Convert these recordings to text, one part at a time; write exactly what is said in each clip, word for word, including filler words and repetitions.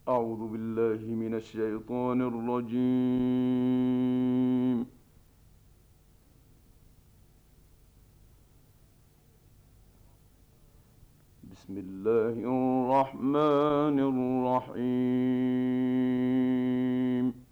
أعوذ بالله من الشيطان الرجيم. بسم الله الرحمن الرحيم.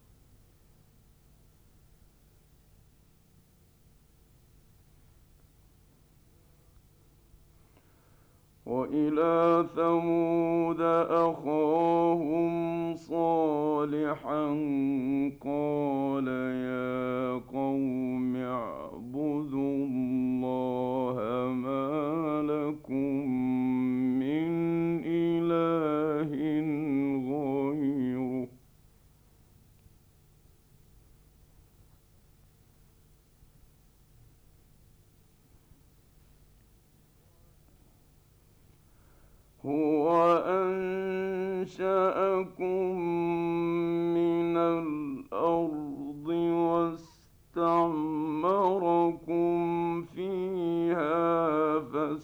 وإلى ثمود أخاهم صالحا قال يا قوم اعبدوا الله ما لكم من إله غيره هو أنشأكم من الأرض واستعمركم فيها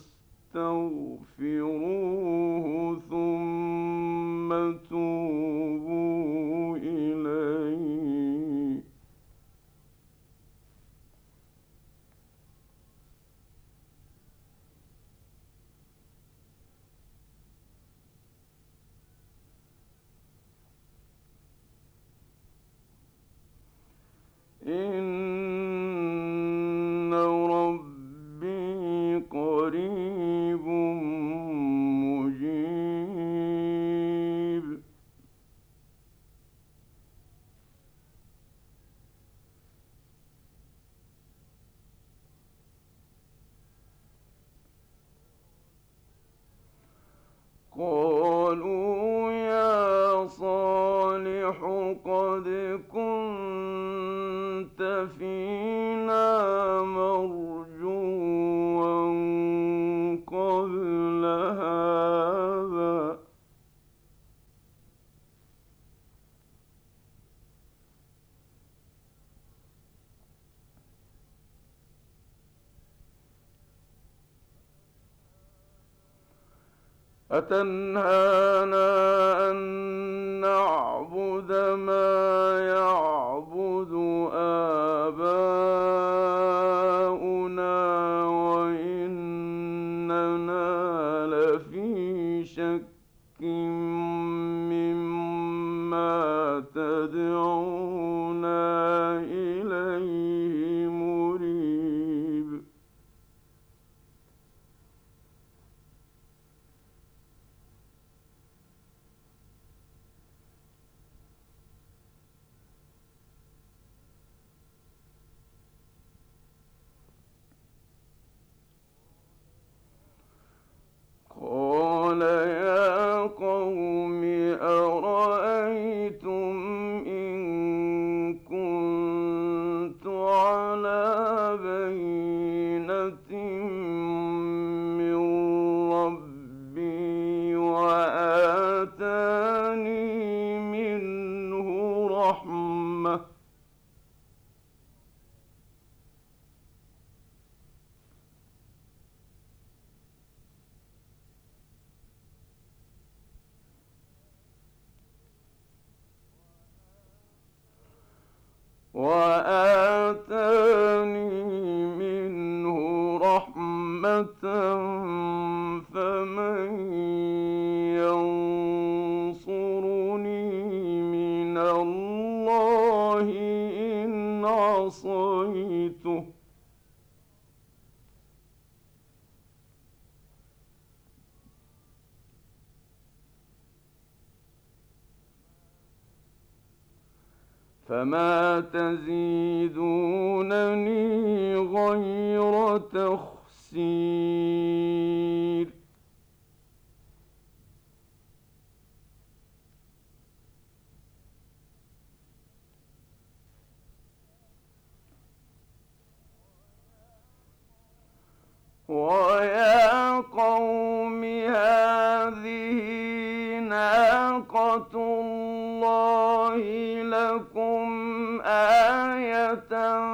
فاستغفروه ثم توبوا إليه إن ربي قريب مجيب. قالوا يا صالح قد كنت فينا مرجوا قبل هذا أتنهانا أن نعبد ما يعبد آباؤنا وإننا لفي شك مما تدعونا إليه مريب. قال يا قوم أرأيتم إن كنت على بينة من ربي وآتاني منه رحمة وآتاني منه رحمة فمن ينصرني من الله إن عصيته فما تزيدونني غير تخسير. ويا قوم هذه ناقة الله لكم آية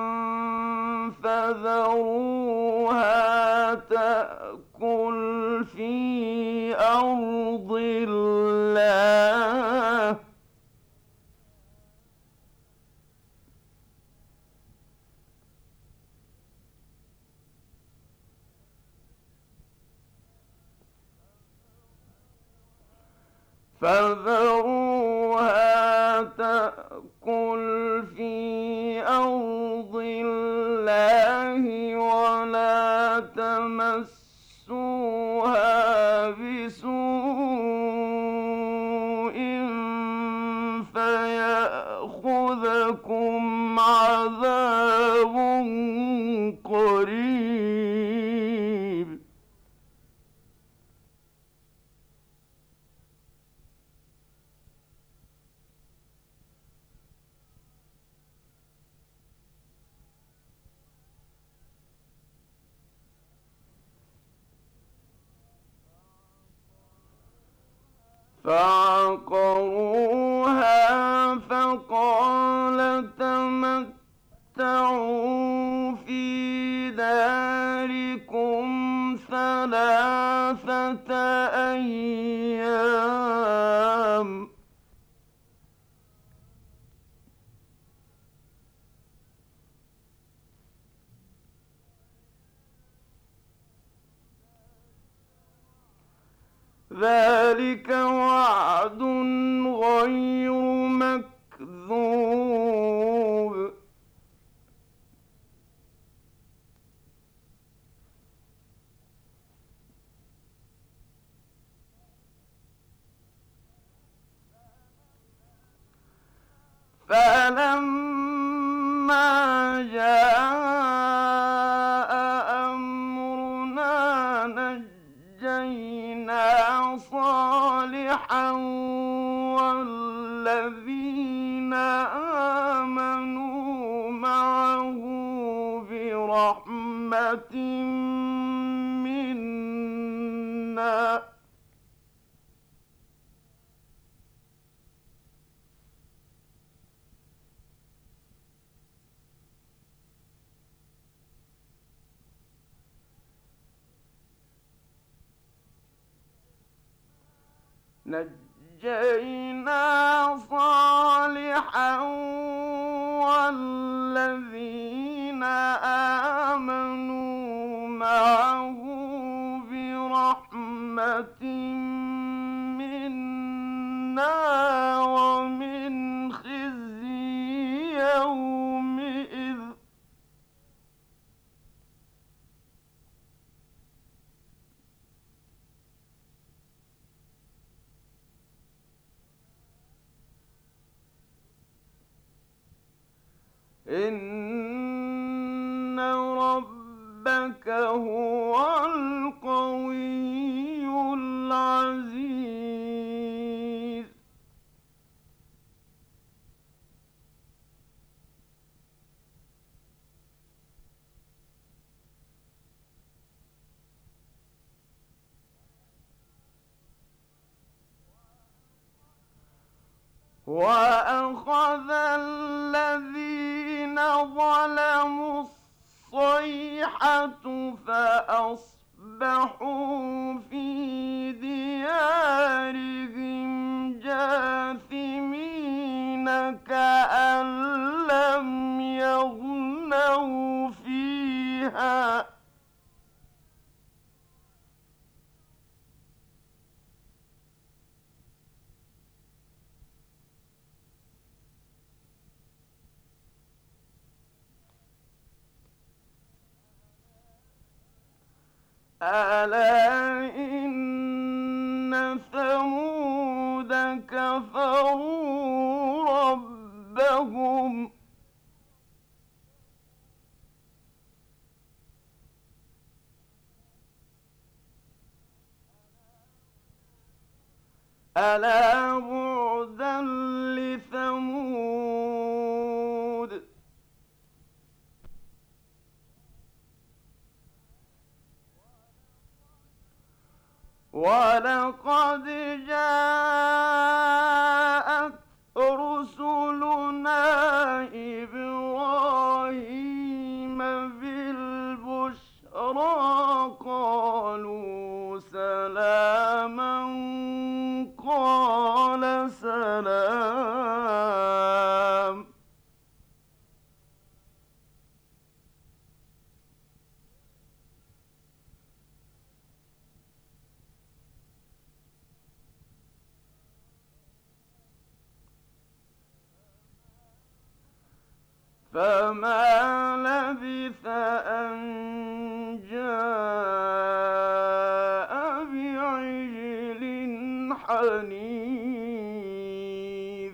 فذروها تأكل في أرض الله فذروها تأكل في أرض الله ولا تمسوها بسوء فيأخذكم عذاب قريب. فعقروها فقال تمتعوا في داركم ثلاثة أيام ذلك وعد غير مكذوب. فلما جاء أمرنا نجينا صالحا والذين آمنوا معه برحمة منا نجينا صالحا والذين آمنوا معه برحمة منا ومن خزي يومئذ. إن ربك هو القوي العزيز. وأخذ الذين ظلموا الصيحة فأصبحوا في ديارهم جاثمين كأن لم يغنوا فيها. ألا إن ثمود كفروا ربهم ألا بعدا لثمود. ولقد جاءت رسلنا إبراهيم بالبشرى قالوا سلاما قال سلام فما لبث أن جاء بعجل حنيذ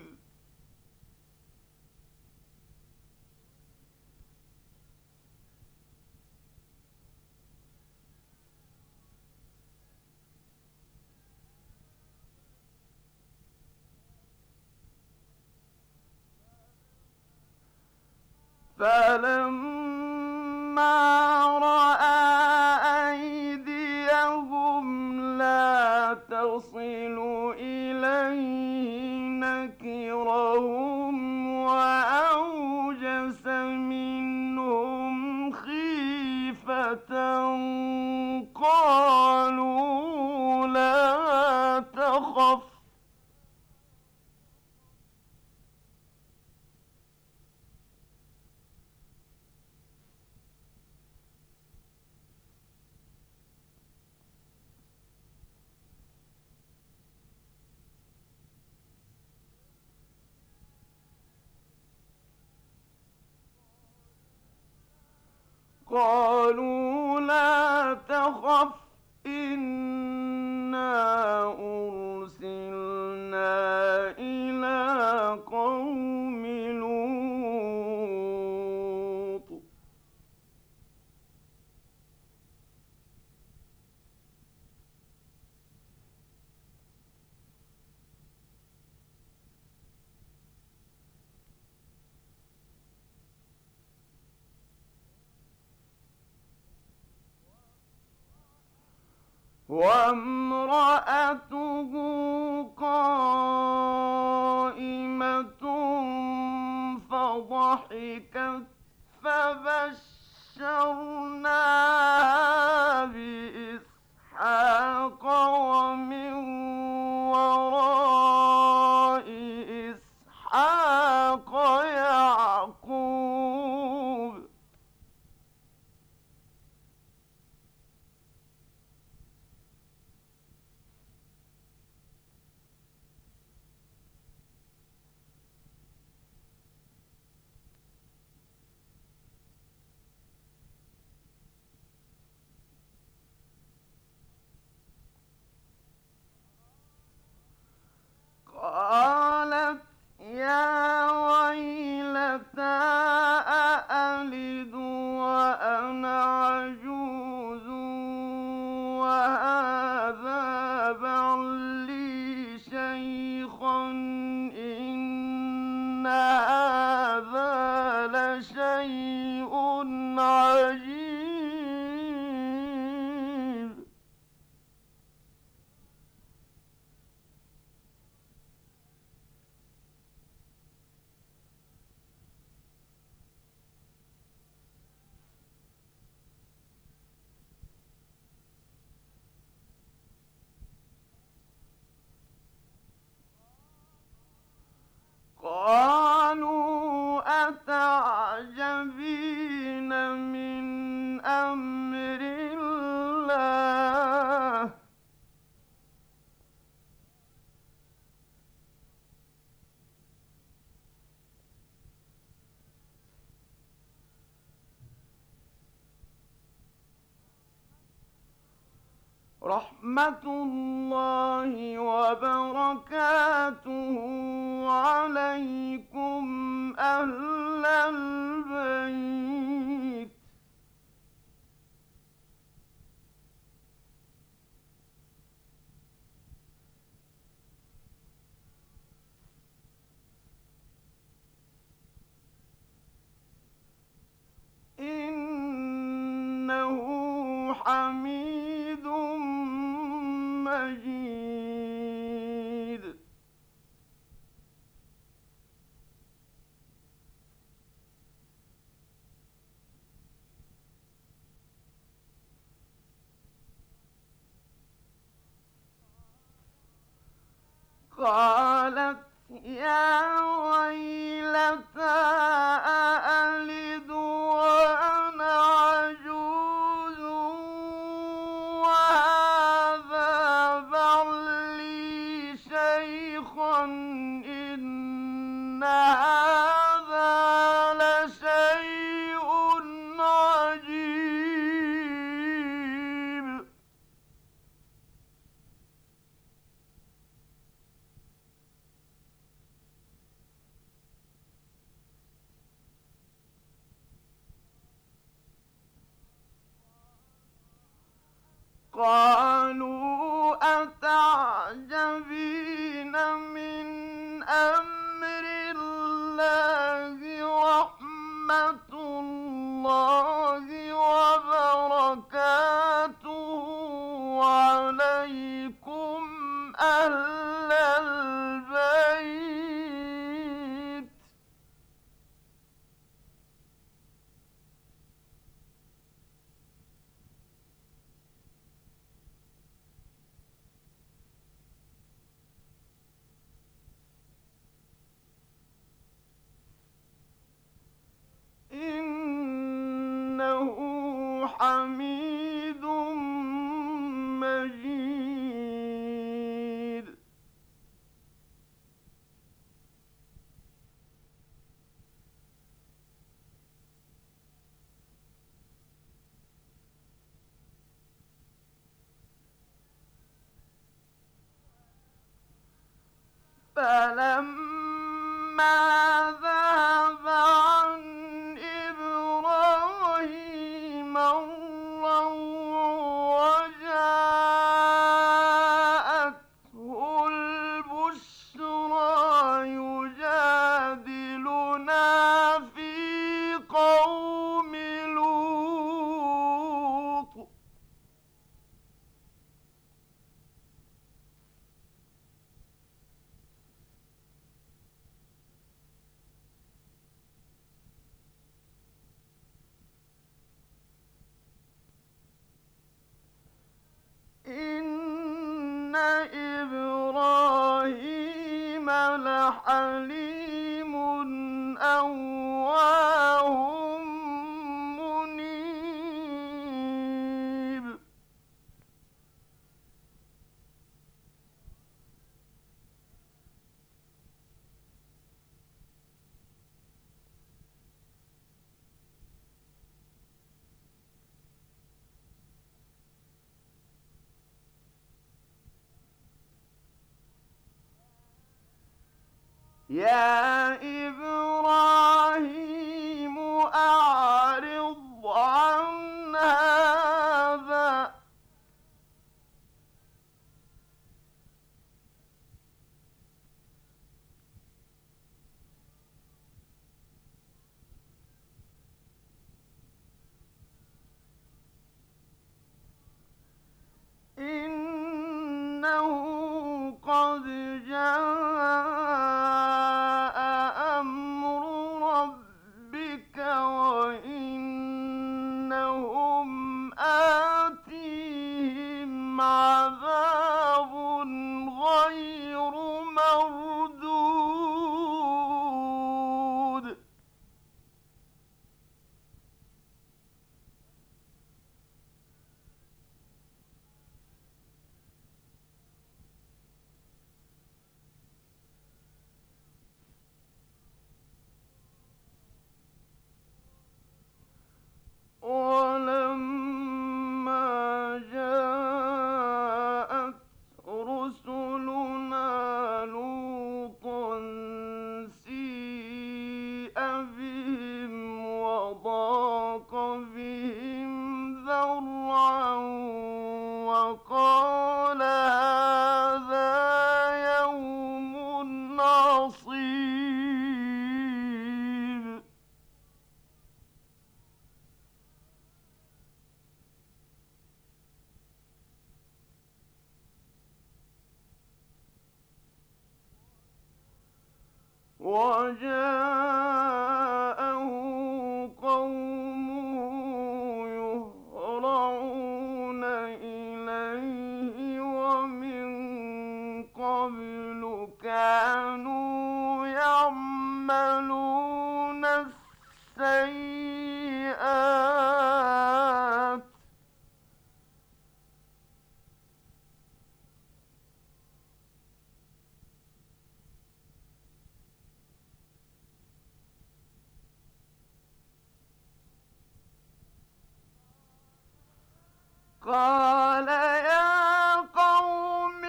فلما رأى أيديهم لا تصل إليه نكرهم وأوجس منهم خيفة قالوا لا تخف قالوا لا تخف إنا أرسلنا إلى قوم لوط وامرأته قائمة فضحكت فبشرناها بإسحاق ومن وراء إسحاق يعقوب قالت يا ويلتى أألد وأنا عجوز وهذا بعلي شيخا إن هذا لشيء عجيب قالوا أتعجبين من أمر الله رحمة الله وبركاته عليكم أهل البيت إنه حميد مجيد قالت يا ويلتى أألد وأنا عجوز وهذا بعلي شيخا إن هذا لشيء قالوا أتعجبين من أمر الله رحمة الله وبركاته عليكم أهل البيت إنه حميد مجيد. فلما ذهب عن إبراهيم الروع وجاءته البشرى يجادلنا في قوم لوط إن إبراهيم لحليم أواه منيب. يا إبراهيم أعرض عن هذا إنه قد جاء أمر ربك وإنهم آتيهم عذاب غير مردود. ولما جاءت رسلنا لوطا سيء بهم وضاق بهم ذرعا وقال هذا يوم عصيب. وجاءه قومه يهرعون إليه ومن قبل كانوا يعملون السيئات قال يا قوم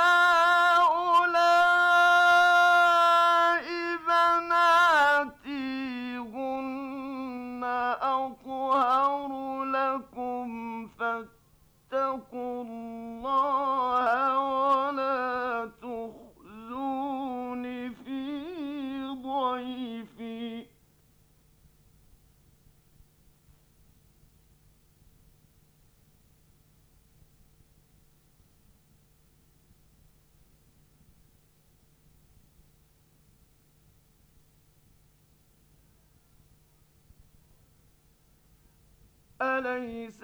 هؤلاء بناتي هن أطهر لكم فاتقوا أليس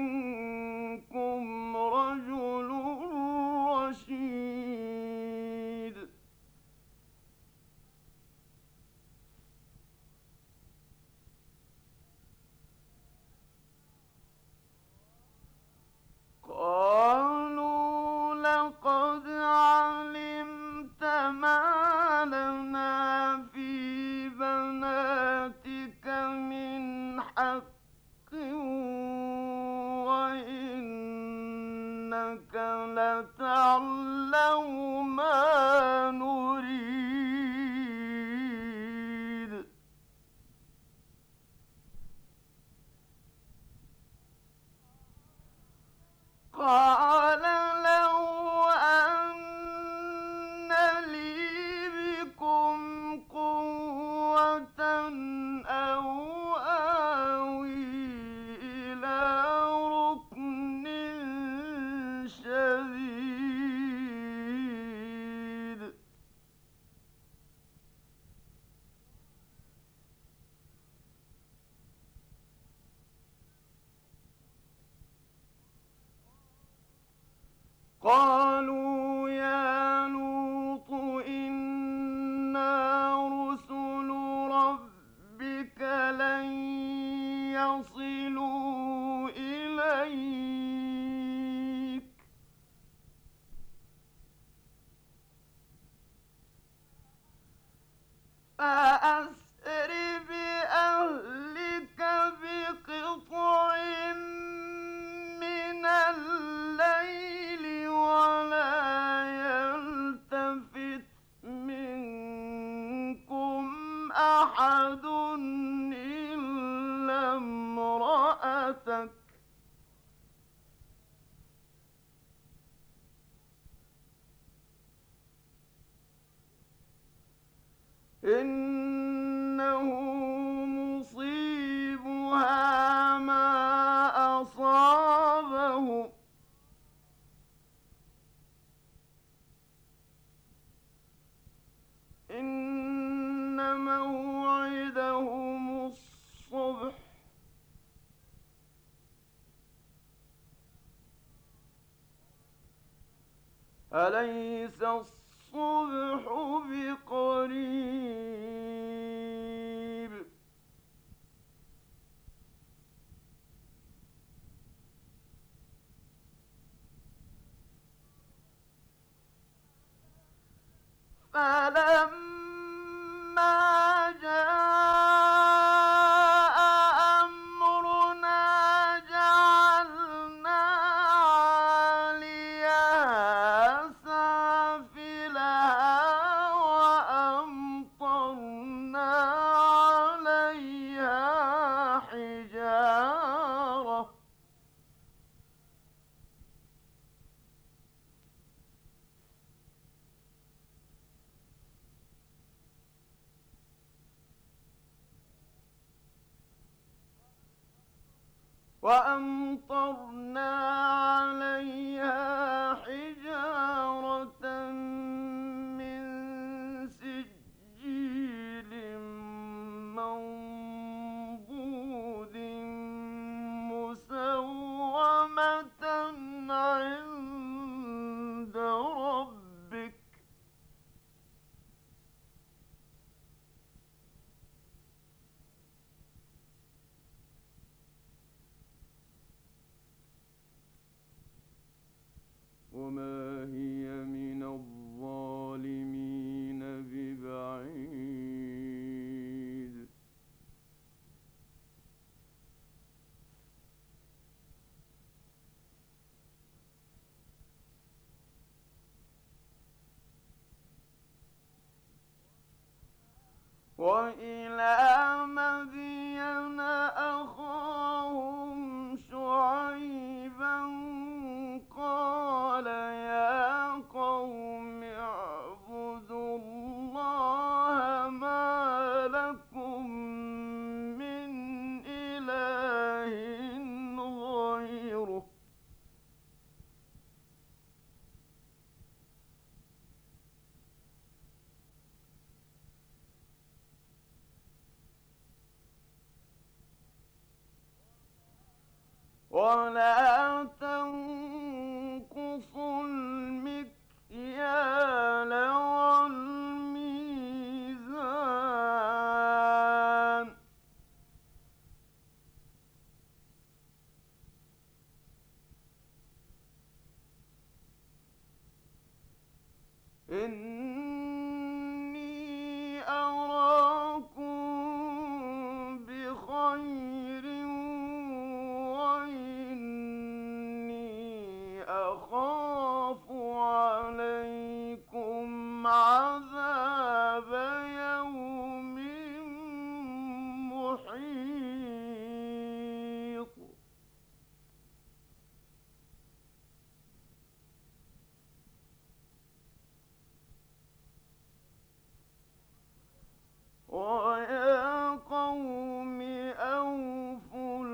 منكم رجل رشيد قالوا لقد علمت ما لنا في بناتك من حق وإنك لتعلم ما نريد قال لو أن لي بكم قوة أو آوي إلى ركن شديد قالوا يا لوط إنا رسل ربك لن يصلوا إليك فأسر بأهلك بقطع من الليل ولا يلتفت منكم أحد إلا امرأتك إنه مصيبها ما أصابهم إن موعدهم الصبح أليس الصبح بقريب فلما جاء أمرنا جعلنا عاليها سافلها وأمطرنا عليها حجارة وأمطرنا عليها حجارة من سجيل منضود مسومة عند ربك وما هي من الظالمين ببعيد وإلى مدين أخاهم شعيبا قال يا قوم اعبدوا الله ما لكم من إله غيره ولا تنقصوا المكيال والميزان إني أراكم بخير وإني أخاف عليكم عذاب يوم محيط ويا قوم أوفوا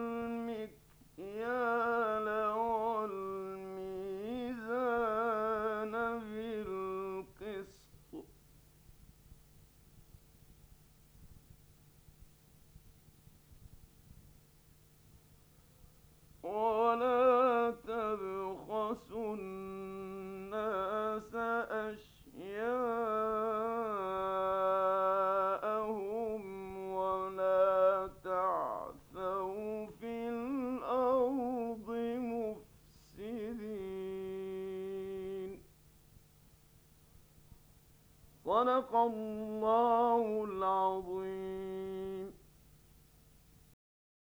المكيال والميزان بالقسط ولا تبخسوا الناس أشياءهم ولا تعثوا في الأرض مفسدين صدق الله العظيم.